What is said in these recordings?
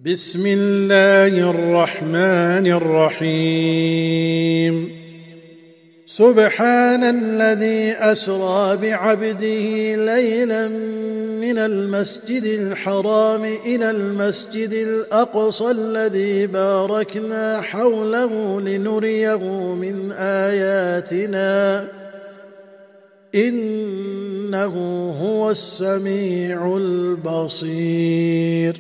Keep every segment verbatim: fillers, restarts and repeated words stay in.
بسم الله الرحمن الرحيم سبحان الذي أسرى بعبده ليلا من المسجد الحرام إلى المسجد الأقصى الذي باركنا حوله لنريه من آياتنا إنه هو السميع البصير.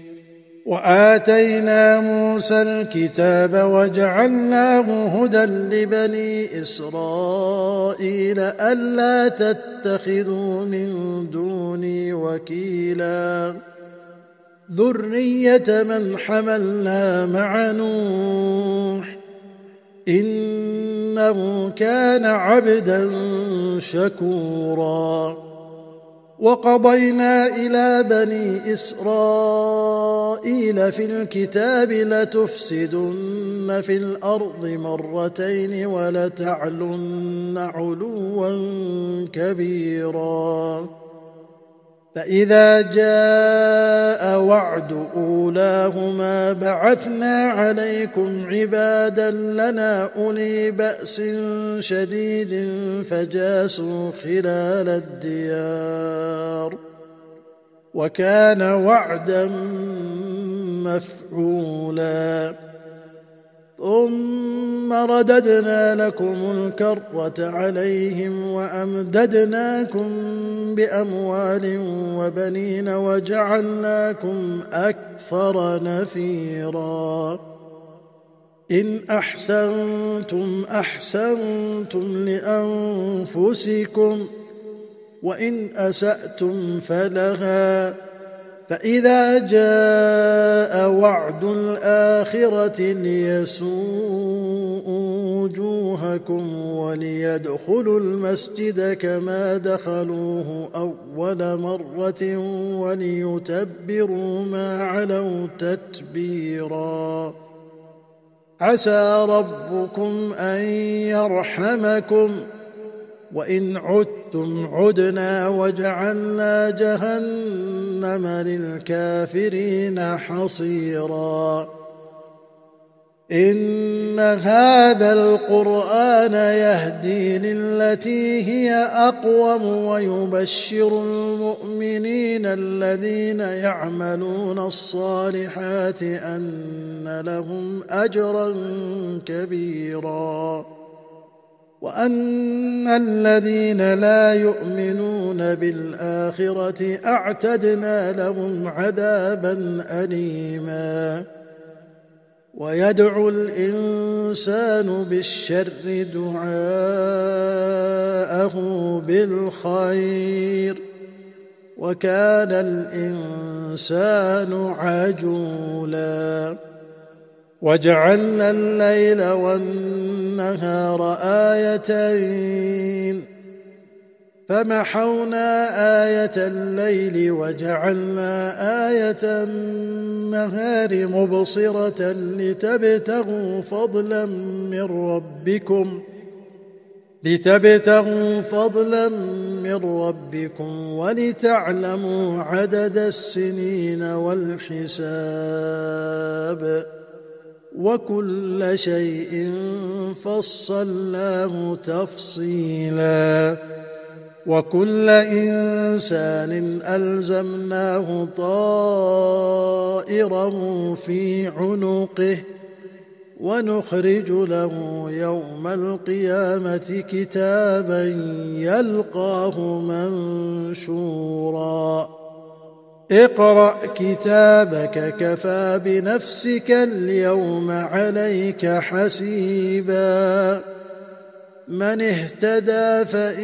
وآتينا موسى الكتاب وجعلناه هدى لبني إسرائيل ألا تتخذوا من دوني وكيلا ذرية من حملنا مع نوح إنه كان عبدا شكورا. وقضينا إلى بني إسرائيل في الكتاب لتفسدن في الأرض مرتين ولتعلن علوا كبيرا. فإذا جاء وعد أولاهما بعثنا عليكم عبادا لنا أولي بأس شديد فجاسوا خلال الديار وكان وعدا مفعولا. ثم رددنا لكم الكرة عليهم وأمددناكم بأموال وبنين وجعلناكم أكثر نفيرا. إن أحسنتم أحسنتم لأنفسكم وإن أسأتم فلها. فإذا جاء وعد الآخرة ليسوءوا وجوهكم وليدخلوا المسجد كما دخلوه أول مرة وليتبروا ما علوا تتبيرا. عسى ربكم أن يرحمكم وإن عدتم عدنا وجعلنا جهنم للكافرين حصيرا. إن هذا القرآن يهدي للتي هي أقوم ويبشر المؤمنين الذين يعملون الصالحات أن لهم أجرا كبيرا وأن الذين لا يؤمنون بالآخرة أعتدنا لهم عذابا أليما. ويدعو الإنسان بالشر دعاءه بالخير وكان الإنسان عجولا. وجعلنا الليل والنهار آيتين فمحونا آية الليل وجعلنا آية النهار مبصرة لتبتغوا فضلا من ربكم لتبتغوا فضلا من ربكم ولتعلموا عدد السنين والحساب وكل شيء فصلناه تفصيلا. وكل إنسان ألزمناه طائره في عنقه ونخرج له يوم القيامة كتابا يلقاه منشورا. اقرأ كتابك كفى بنفسك اليوم عليك حسيبا. من اهتدى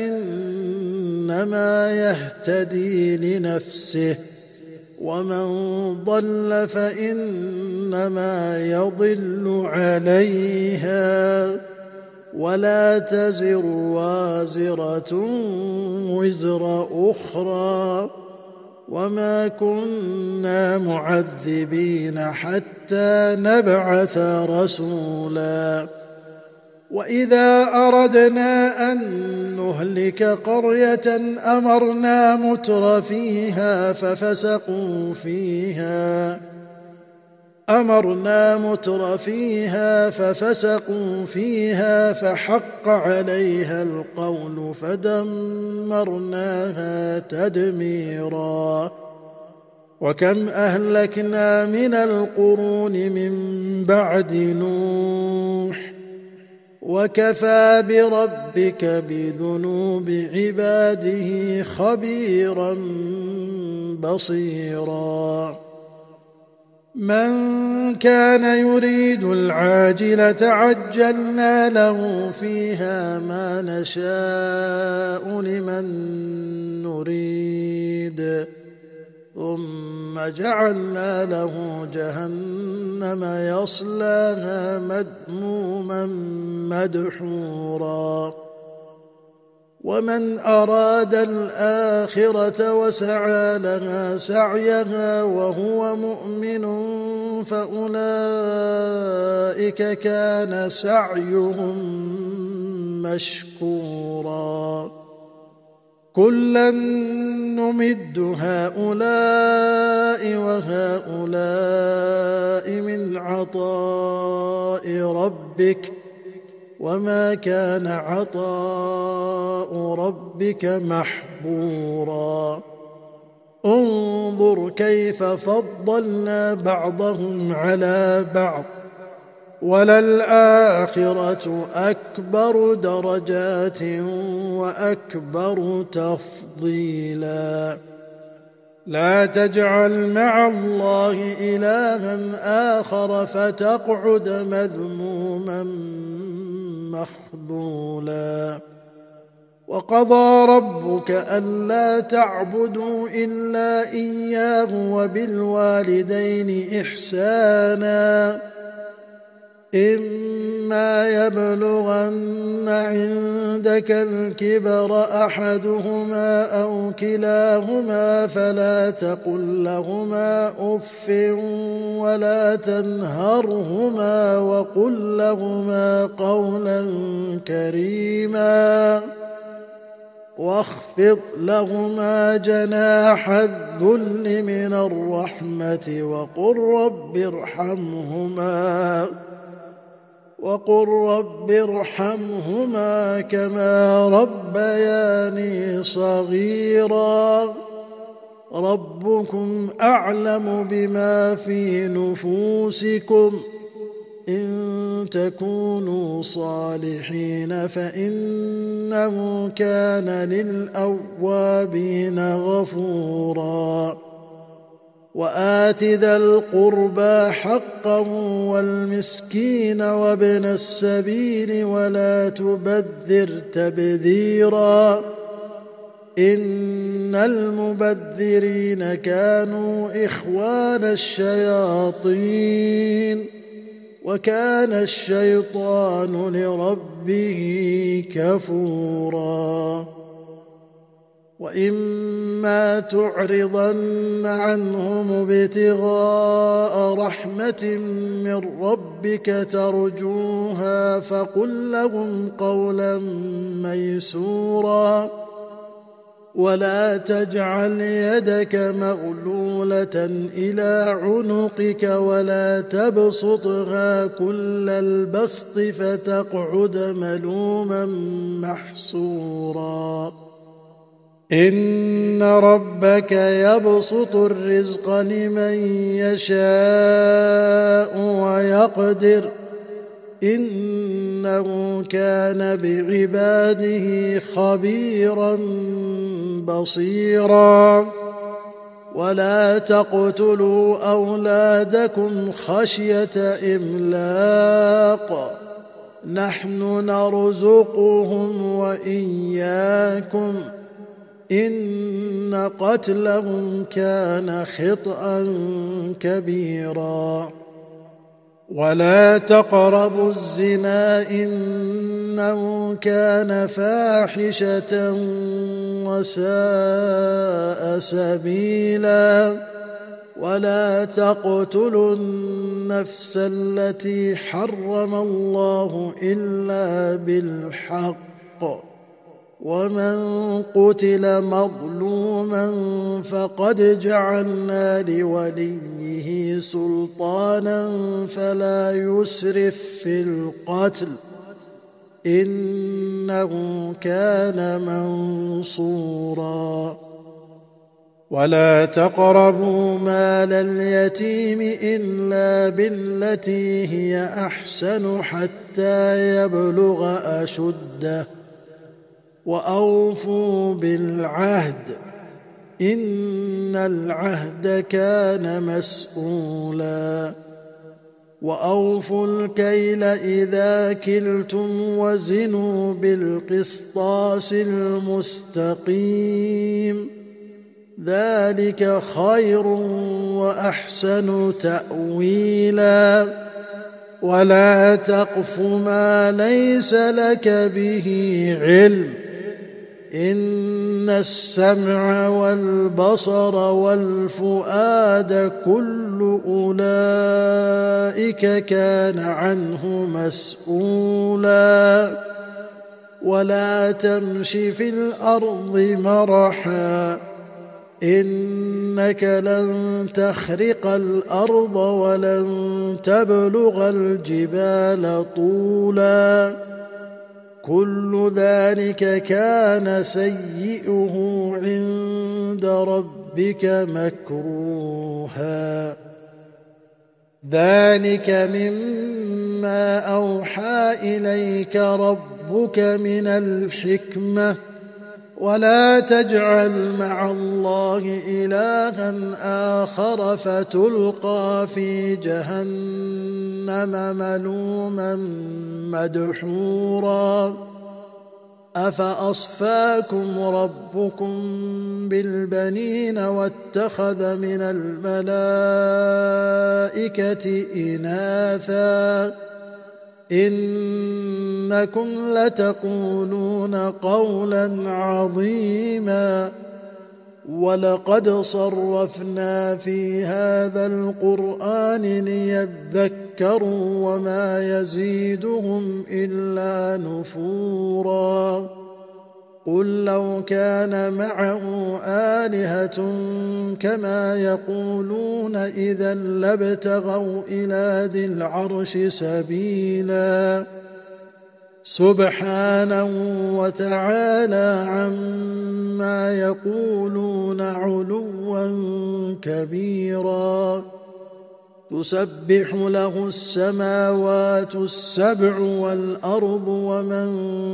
فإنما يهتدي لنفسه ومن ضل فإنما يضل عليها ولا تزر وازرة وزر أخرى وما كنا معذبين حتى نبعث رسولا. وإذا أردنا أن نهلك قرية أمرنا متر فيها ففسقوا فيها أمرنا متر فيها ففسقوا فيها فحق عليها القول فدمرناها تدميرا وكم أهلكنا من القرون من بعد نوح وكفى بربك بذنوب عباده خبيرا بصيرا من كان يريد العاجلة عجلنا له فيها ما نشاء لمن نريد ثم جعلنا له جهنم يصلاها مذموما مدحورا ومن أراد الآخرة وسعى لها سعيها وهو مؤمن فأولئك كان سعيهم مشكورا كلا نمد هؤلاء وهؤلاء من عطاء ربك وما كان عطاء ربك محظورا انظر كيف فضلنا بعضهم على بعض وللآخرة أكبر درجات وأكبر تفضيلا لا تجعل مع الله إلها آخر فتقعد مذموما مخذولا وقضى ربك ألا تعبدوا إلا إياه وبالوالدين إحسانا إما يبلغن عندك الكبر أحدهما أو كلاهما فلا تقل لهما أف ولا تنهرهما وقل لهما قولا كريما واخفض لهما جناح الذل من الرحمة وقل رب ارحمهما وقل رب ارحمهما كما ربياني صغيرا ربكم أعلم بما في نفوسكم إن تكونوا صالحين فإنه كان للأوابين غفورا وآت ذا القربى حقه والمسكين وابن السبيل ولا تبذر تبذيرا إن المبذرين كانوا إخوان الشياطين وكان الشيطان لربه كفورا وإما تعرضن عنهم ابتغاء رحمة من ربك ترجوها فقل لهم قولا ميسورا ولا تجعل يدك مغلولة إلى عنقك ولا تبسطها كل البسط فتقعد ملوما محسورا إن ربك يبسط الرزق لمن يشاء ويقدر إنه كان بعباده خبيرا بصيرا ولا تقتلوا أولادكم خشية إملاق نحن نرزقهم وإياكم إن قتلهم كان خطأ كبيرا ولا تقربوا الزنا إنه كان فاحشة وساء سبيلا ولا تقتلوا النفس التي حرم الله إلا بالحق ومن قتل مظلوما فقد جعلنا لوليه سلطانا فلا يسرف في القتل إنه كان منصورا. ولا تقربوا مال اليتيم إلا بالتي هي أحسن حتى يبلغ أشده وأوفوا بالعهد إن العهد كان مسؤولا. وأوفوا الكيل إذا كلتم وزنوا بالقسطاس المستقيم ذلك خير وأحسن تأويلا. ولا تقف ما ليس لك به علم إن السمع والبصر والفؤاد كل أولئك كان عنه مسؤولا. ولا تمش في الأرض مرحا إنك لن تخرق الأرض ولن تبلغ الجبال طولا كل ذلك كان سيئه عند ربك مكروها. ذلك مما أوحى إليك ربك من الحكمة ولا تجعل مع الله إلها آخر فتلقى في جهنم ملوما مدحورا. أفأصفاكم ربكم بالبنين واتخذ من الملائكة إناثا إنكم لتقولون قولا عظيما. ولقد صرفنا في هذا القرآن ليذكروا وما يزيدهم إلا نفورا. قل لو كان معه آلهة كما يقولون إذا لابتغوا إلى ذي العرش سبيلا سبحانه وتعالى عما يقولون علوا كبيرا. تسبح له السماوات السبع والأرض ومن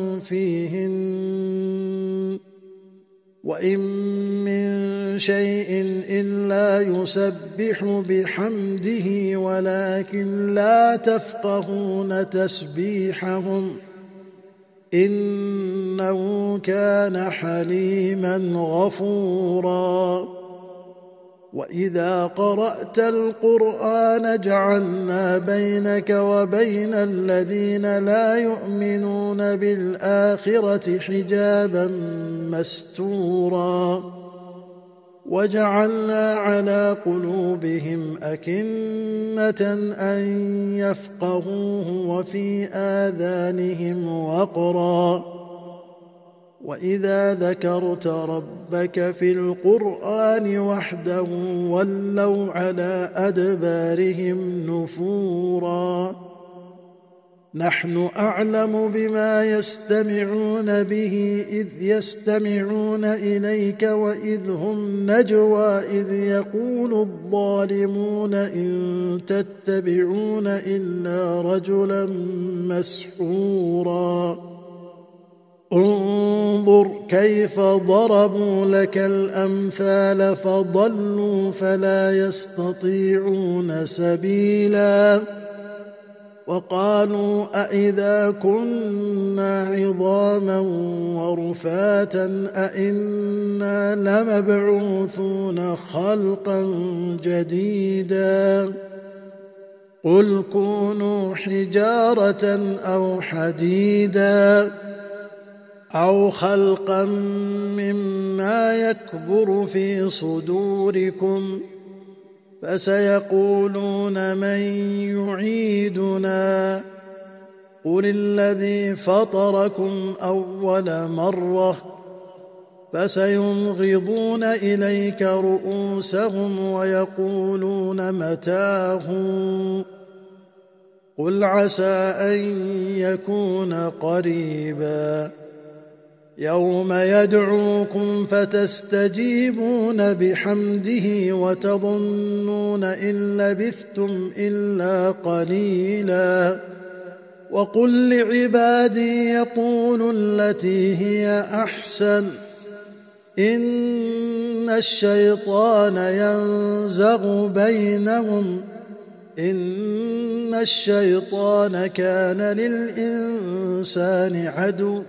فيهن وإن من شيء إلا يسبح بحمده ولكن لا تفقهون تسبيحهم إنه كان حليما غفورا. وإذا قرأت القرآن جعلنا بينك وبين الذين لا يؤمنون بالآخرة حجابا مستورا وجعلنا على قلوبهم أكنة أن يفقهوه وفي آذانهم وقرا. وإذا ذكرت ربك في القرآن وحده ولوا على أدبارهم نفورا. نحن أعلم بما يستمعون به إذ يستمعون إليك وإذ هم نجوى إذ يقول الظالمون إن تتبعون إلا رجلا مسحورا. انظر كيف ضربوا لك الأمثال فضلوا فلا يستطيعون سبيلا. وقالوا أإذا كنا عظاما ورفاتا أإنا لمبعوثون خلقا جديدا قل كونوا حجارة أو حديدا أو خلقا مما يكبر في صدوركم فسيقولون من يعيدنا قل الذي فطركم أول مرة فسينغضون إليك رؤوسهم ويقولون متاه قل عسى أن يكون قريبا يوم يدعوكم فتستجيبون بحمده وتظنون إن لبثتم إلا قليلا وقل لعبادي يقولوا التي هي أحسن إن الشيطان ينزغ بينهم إن الشيطان كان للإنسان عدوا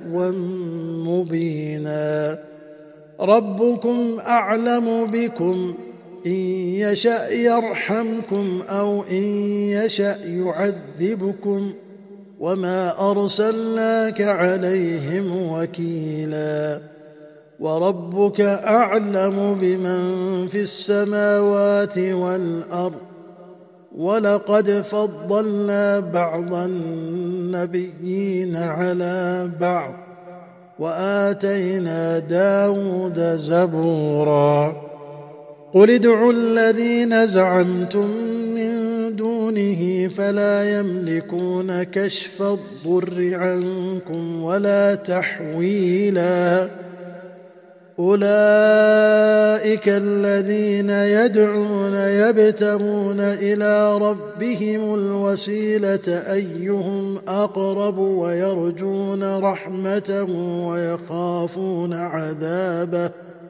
مبينا ربكم أعلم بكم إن يشأ يرحمكم أو إن يشأ يعذبكم وما أرسلناك عليهم وكيلا وربك أعلم بمن في السماوات والأرض ولقد فضلنا بعض النبيين على بعض وآتينا داود زبورا قل ادعوا الذين زعمتم من دونه فلا يملكون كشف الضر عنكم ولا تحويلا أولئك الذين يدعون يبتغون إلى ربهم الوسيلة أيهم أقرب ويرجون رحمته ويخافون عذابه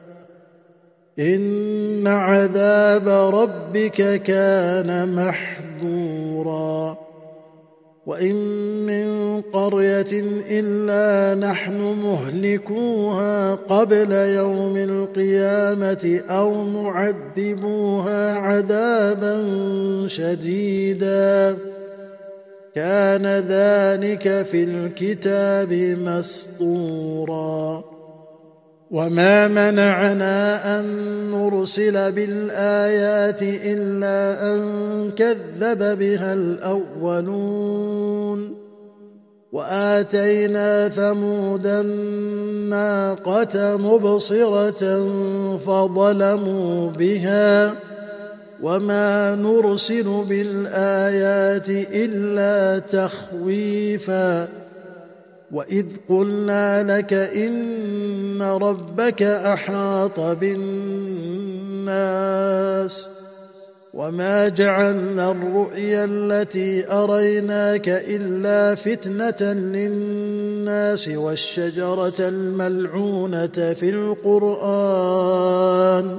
إن عذاب ربك كان محذورا وإن من قرية إلا نحن مهلكوها قبل يوم القيامة أو معذبوها عذابا شديدا كان ذلك في الكتاب مسطورا وما منعنا أن نرسل بالآيات إلا أن كذب بها الأولون وآتينا ثمود الناقة مبصرة فظلموا بها وما نرسل بالآيات إلا تخويفا وإذ قلنا لك إن ربك أحاط بالناس وما جعلنا الرؤيا التي أريناك إلا فتنة للناس والشجرة الملعونة في القرآن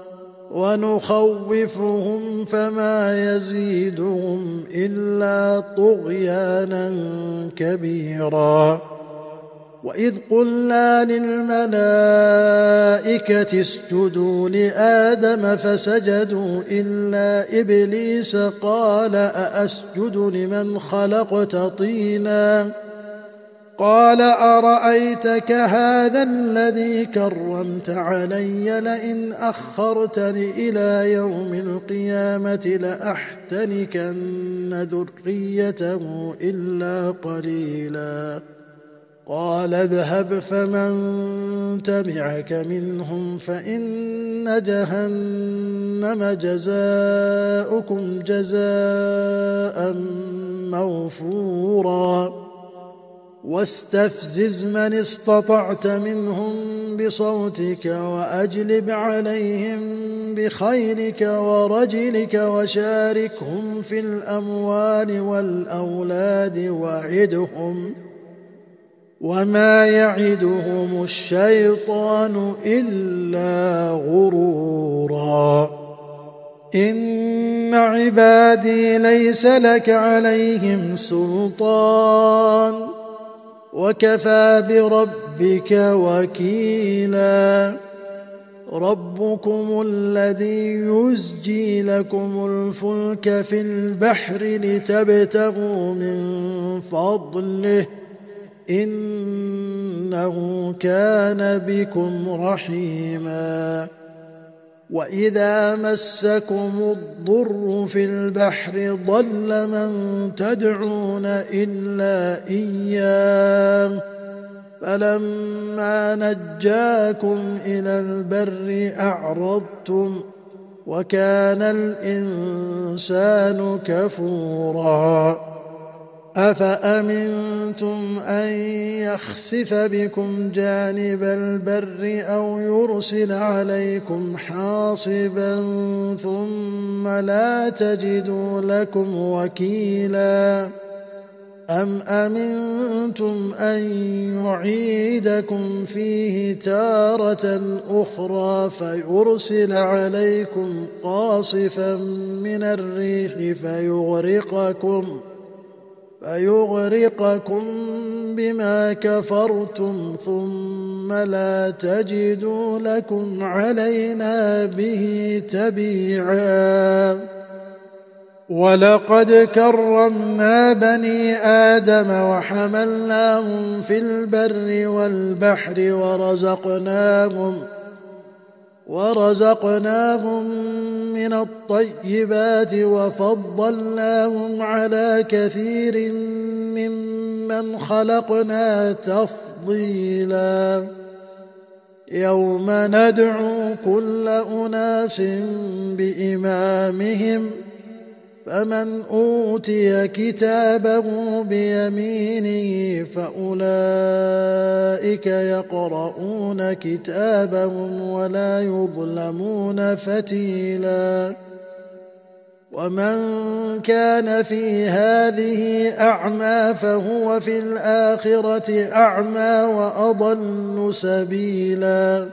ونخوفهم فما يزيدهم إلا طغيانا كبيرا وإذ قلنا للملائكة اسجدوا لآدم فسجدوا إلا إبليس قال أأسجد لمن خلقت طينا قال أرأيتك هذا الذي كرمت علي لئن أخرتني إلى يوم القيامة لأحتنكن ذريته إلا قليلا قال اذهب فمن تبعك منهم فإن جهنم جزاؤكم جزاء موفورا واستفزز من استطعت منهم بصوتك وأجلب عليهم بخيلك ورجلك وشاركهم في الأموال والأولاد وعدهم وما يعدهم الشيطان إلا غرورا إن عبادي ليس لك عليهم سلطان وكفى بربك وكيلا ربكم الذي يزجي لكم الفلك في البحر لتبتغوا من فضله إنه كان بكم رحيما وإذا مسكم الضر في البحر ضل من تدعون إلا إياه فلما نجاكم إلى البر أعرضتم وكان الإنسان كفورا أفأمنتم أن يخسف بكم جانب البر أو يرسل عليكم حاصبا ثم لا تجدوا لكم وكيلا أم أمنتم أن يعيدكم فيه تارة أخرى فيرسل عليكم قاصفا من الريح فيغرقكم فيغرقكم بما كفرتم ثم لا تجدوا لكم علينا به تبيعا ولقد كرمنا بني آدم وحملناهم في البر والبحر ورزقناهم ورزقناهم من الطيبات وفضلناهم على كثير ممن خلقنا تفضيلا يوم ندعو كل أناس بإمامهم فمن أوتي كتابه بيمينه فأولئك يقرؤون كتابهم ولا يظلمون فتيلا ومن كان في هذه أعمى فهو في الآخرة أعمى وأضل سبيلا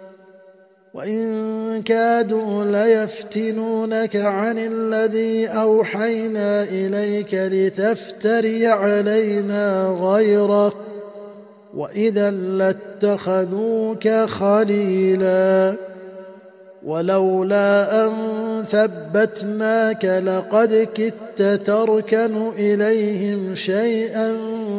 وإن كادوا ليفتنونك عن الذي أوحينا إليك لتفتري علينا غيره وإذا لاتخذوك خليلا ولولا أن ثبتناك لقد كدت تركن إليهم شيئا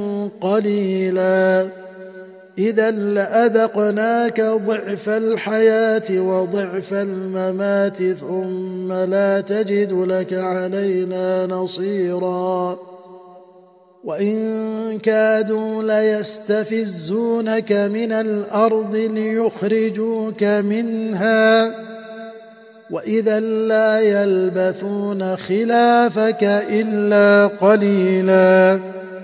قليلا إذا لأذقناك ضعف الحياة وضعف الممات ثم لا تجد لك علينا نصيرا وإن كادوا ليستفزونك من الأرض ليخرجوك منها وإذا لا يلبثون خلافك إلا قليلا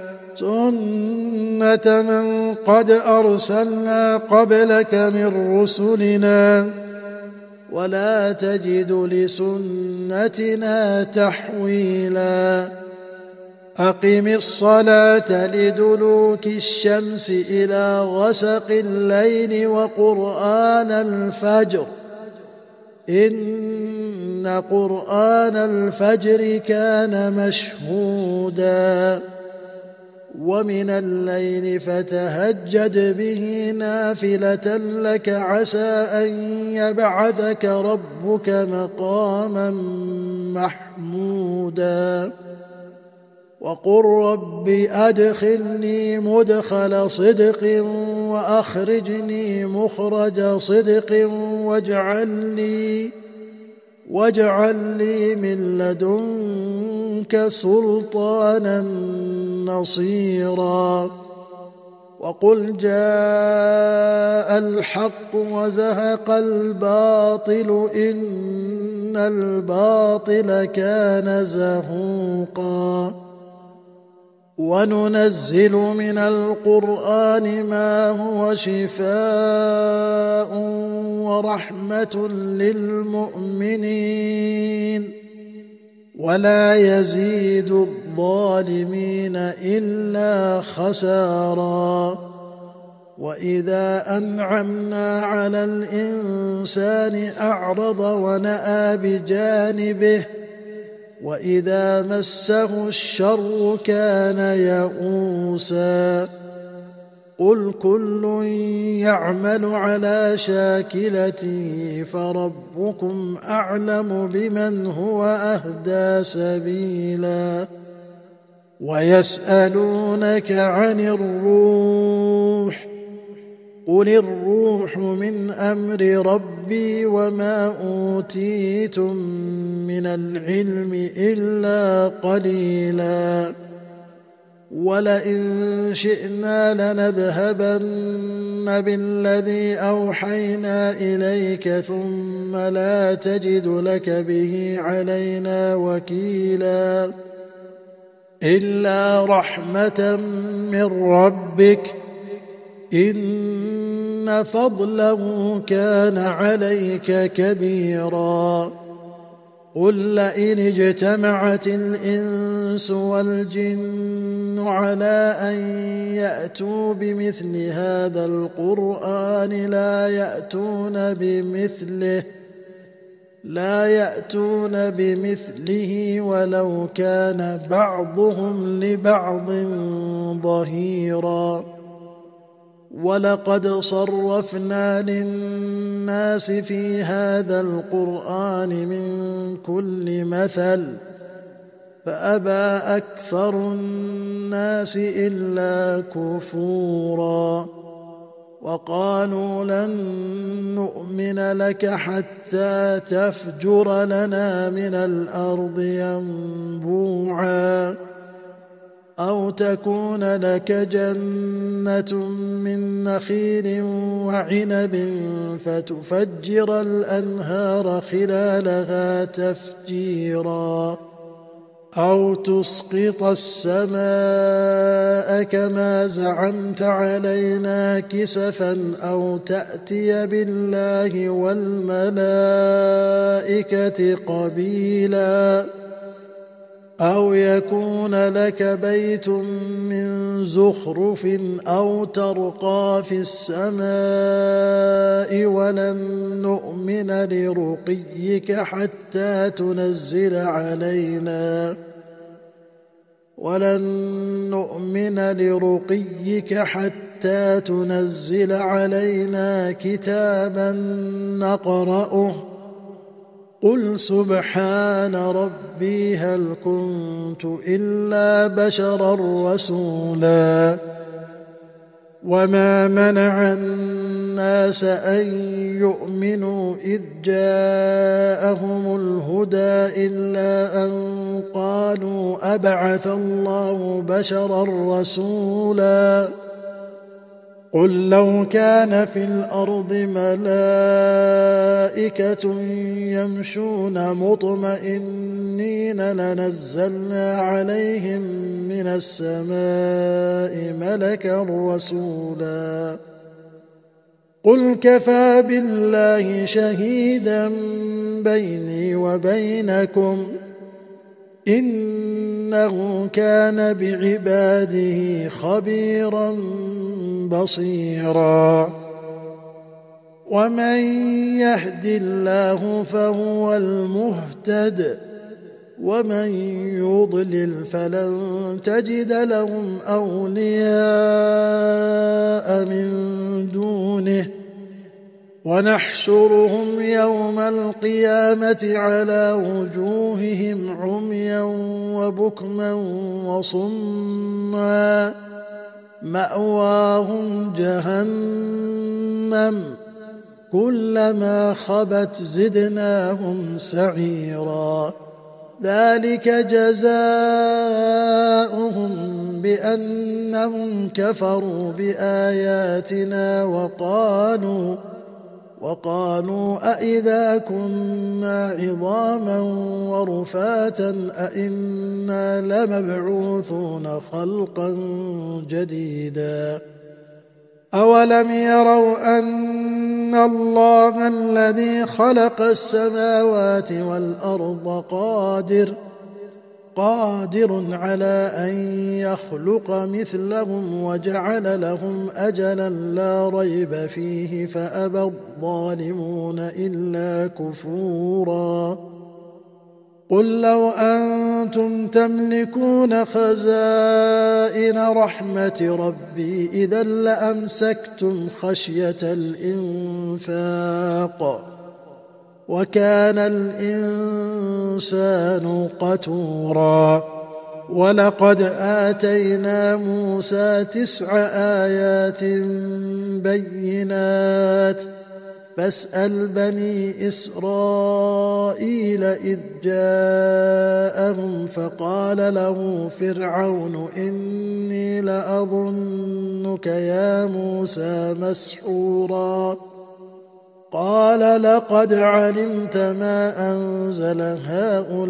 سنة من قد أرسلنا قبلك من رسلنا ولا تجد لسنتنا تحويلا أقم الصلاة لدلوك الشمس إلى غسق الليل وقرآن الفجر إن قرآن الفجر كان مشهودا ومن الليل فتهجد به نافلة لك عسى أن يبعثك ربك مقاما محمودا وقل رب أدخلني مدخل صدق وأخرجني مخرج صدق واجعل لي واجعل لي من لدنك سلطانا نصيرا وقل جاء الحق وزهق الباطل إن الباطل كان زهوقا وننزل من القرآن ما هو شفاء ورحمة للمؤمنين ولا يزيد الظالمين إلا خسارا وإذا أنعمنا على الإنسان أعرض ونأى بجانبه وإذا مسه الشر كان يئوسا قل كل يعمل على شاكلته فربكم أعلم بمن هو أهدى سبيلا ويسألونك عن الروح قل الروح من أمر ربي وما أوتيتم من العلم إلا قليلا ولئن شئنا لنذهبن بالذي أوحينا إليك ثم لا تجد لك به علينا وكيلا إلا رحمة من ربك إن فضله كان عليك كبيرا قل لئن اجتمعت الإنس والجن على أن يأتوا بمثل هذا القرآن لا يأتون بمثله لا يأتون بمثله ولو كان بعضهم لبعض ظهيرا ولقد صرفنا للناس في هذا القرآن من كل مثل فأبى أكثر الناس إلا كفورا وقالوا لن نؤمن لك حتى تفجر لنا من الأرض ينبوعا أو تكون لك جنة من نخيل وعنب فتفجر الأنهار خلالها تفجيرا أو تسقط السماء كما زعمت علينا كسفا أو تأتي بالله والملائكة قبيلا أو يكون لك بيت من زخرف أو ترقى في السماء ولن نؤمن لرقيك حتى تنزل علينا ولن نؤمن لرقيك حتى تنزل علينا كتابا نقرأه قل سبحان ربي هل كنت إلا بشرا رسولا وما منع الناس أن يؤمنوا إذ جاءهم الهدى إلا أن قالوا أبعث الله بشرا رسولا قل لو كان في الأرض ملائكة يمشون مطمئنين لنزلنا عليهم من السماء ملكا رسولا قل كفى بالله شهيدا بيني وبينكم إنه كان بعباده خبيرا بصيرا ومن يهد الله فهو المهتد ومن يضلل فلن تجد لهم أولياء من دونه ونحشرهم يوم القيامة على وجوههم عميا وبكما وصما مأواهم جهنم كلما خبت زدناهم سعيرا ذلك جزاؤهم بأنهم كفروا بآياتنا وقالوا وقالوا أئذا كنا عظاما ورفاتا أئنا لمبعوثون خلقا جديدا أولم يروا أن الله الذي خلق السماوات والأرض قادر قادر على أن يخلق مثلهم وجعل لهم أجلا لا ريب فيه فأبى الظالمون إلا كفورا قل لو أنتم تملكون خزائن رحمة ربي إذا لأمسكتم خشية الإنفاق وكان الإنسان قتورا ولقد آتينا موسى تسع آيات بينات فاسأل بني إسرائيل إذ جاءهم فقال له فرعون إني لأظنك يا موسى مسحورا قال لقد علمت ما أنزل هؤلاء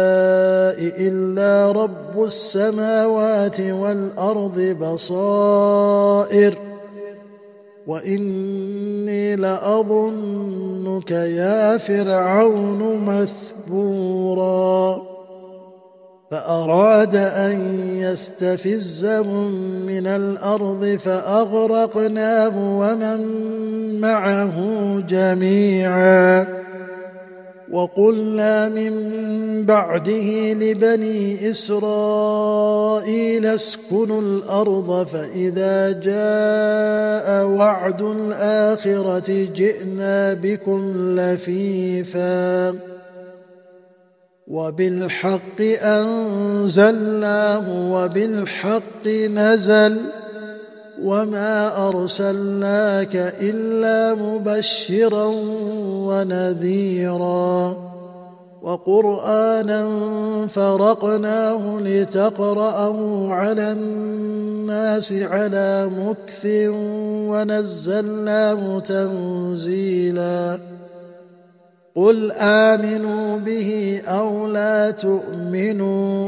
إلا رب السماوات والأرض بصائر وإني لأظنك يا فرعون مثبورا فأراد أن يستفزهم من الأرض فأغرقناه ومن معه جميعا وقلنا من بعده لبني إسرائيل اسكنوا الأرض فإذا جاء وعد الآخرة جئنا بكم لفيفا وبالحق أنزلناه وبالحق نزل وما أرسلناك إلا مبشرا ونذيرا وقرآنا فرقناه لتقرأه على الناس على مكث ونزلناه تنزيلا قل آمنوا به أو لا تؤمنوا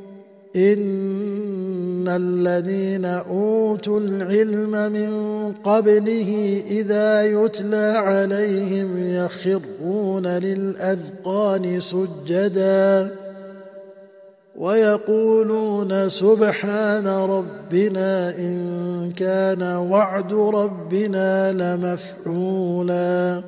إن الذين أوتوا العلم من قبله إذا يتلى عليهم يخرون للأذقان سجدا ويقولون سبحان ربنا إن كان وعد ربنا لمفعولا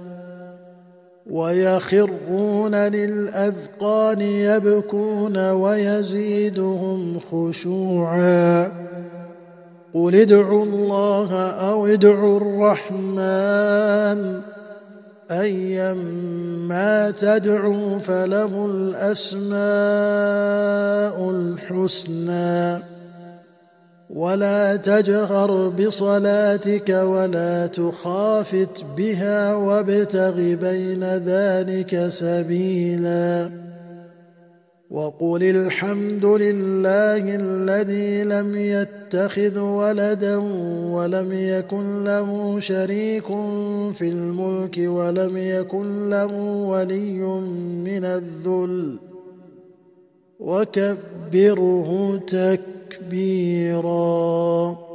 ويخرون للأذقان يبكون ويزيدهم خشوعا قل ادعوا الله أو ادعوا الرحمن أيما تدعوا فله الأسماء الحسنى ولا تجهر بصلاتك ولا تخافت بها وابتغ بين ذلك سبيلا وقل الحمد لله الذي لم يتخذ ولدا ولم يكن له شريك في الملك ولم يكن له ولي من الذل وكبره تكبيرا.